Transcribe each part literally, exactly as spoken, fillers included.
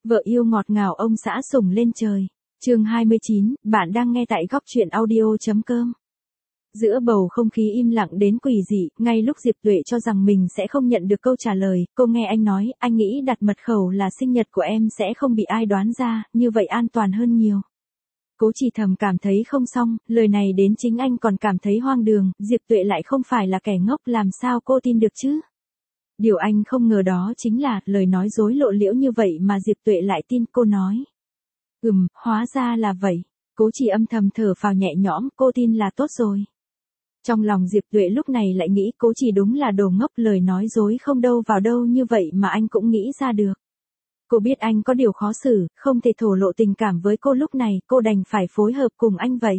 Vợ yêu ngọt ngào ông xã sủng lên trời. Chương hai mươi chín, bạn đang nghe tại góc truyện audio chấm com. Giữa bầu không khí im lặng đến quỷ dị, ngay lúc Diệp Tuệ cho rằng mình sẽ không nhận được câu trả lời, cô nghe anh nói, anh nghĩ đặt mật khẩu là sinh nhật của em sẽ không bị ai đoán ra, như vậy an toàn hơn nhiều. Cố Chỉ thầm cảm thấy không xong, lời này đến chính anh còn cảm thấy hoang đường, Diệp Tuệ lại không phải là kẻ ngốc, làm sao cô tin được chứ? Điều anh không ngờ đó chính là, lời nói dối lộ liễu như vậy mà Diệp Tuệ lại tin. Cô nói. Ừm, hóa ra là vậy. Cố Chỉ âm thầm thở phào nhẹ nhõm, cô tin là tốt rồi. Trong lòng Diệp Tuệ lúc này lại nghĩ Cố Chỉ đúng là đồ ngốc, lời nói dối không đâu vào đâu như vậy mà anh cũng nghĩ ra được. Cô biết anh có điều khó xử, không thể thổ lộ tình cảm với cô lúc này, cô đành phải phối hợp cùng anh vậy.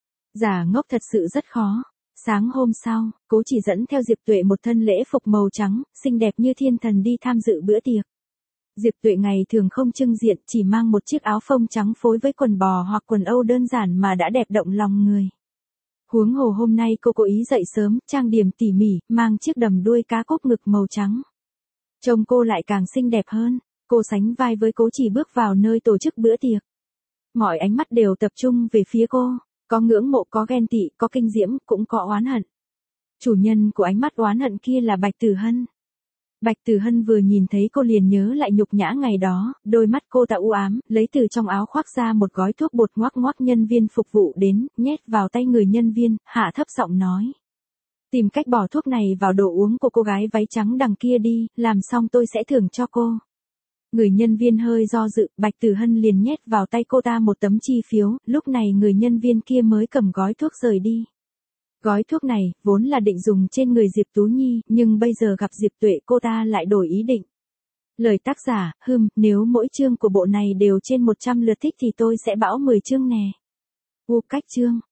Giả ngốc thật sự rất khó. Sáng hôm sau, Cố Chỉ dẫn theo Diệp Tuệ một thân lễ phục màu trắng, xinh đẹp như thiên thần đi tham dự bữa tiệc. Diệp Tuệ ngày thường không trưng diện, chỉ mang một chiếc áo phông trắng phối với quần bò hoặc quần âu đơn giản mà đã đẹp động lòng người. Huống hồ hôm nay cô cố ý dậy sớm, trang điểm tỉ mỉ, mang chiếc đầm đuôi cá cốc ngực màu trắng. Trông cô lại càng xinh đẹp hơn, cô sánh vai với Cố Chỉ bước vào nơi tổ chức bữa tiệc. Mọi ánh mắt đều tập trung về phía cô. Có ngưỡng mộ, có ghen tị, có kinh diễm, cũng có oán hận. Chủ nhân của ánh mắt oán hận kia là Bạch Tử Hân. Bạch Tử Hân vừa nhìn thấy cô liền nhớ lại nhục nhã ngày đó, đôi mắt cô ta u ám, lấy từ trong áo khoác ra một gói thuốc bột ngoác ngoác, nhân viên phục vụ đến, nhét vào tay người nhân viên, hạ thấp giọng nói. Tìm cách bỏ thuốc này vào đồ uống của cô gái váy trắng đằng kia đi, làm xong tôi sẽ thưởng cho cô. Người nhân viên hơi do dự, Bạch Tử Hân liền nhét vào tay cô ta một tấm chi phiếu, lúc này người nhân viên kia mới cầm gói thuốc rời đi. Gói thuốc này, vốn là định dùng trên người Diệp Tú Nhi, nhưng bây giờ gặp Diệp Tuệ cô ta lại đổi ý định. Lời tác giả, hừm, nếu mỗi chương của bộ này đều trên một trăm lượt thích thì tôi sẽ bão mười chương nè. U cách chương.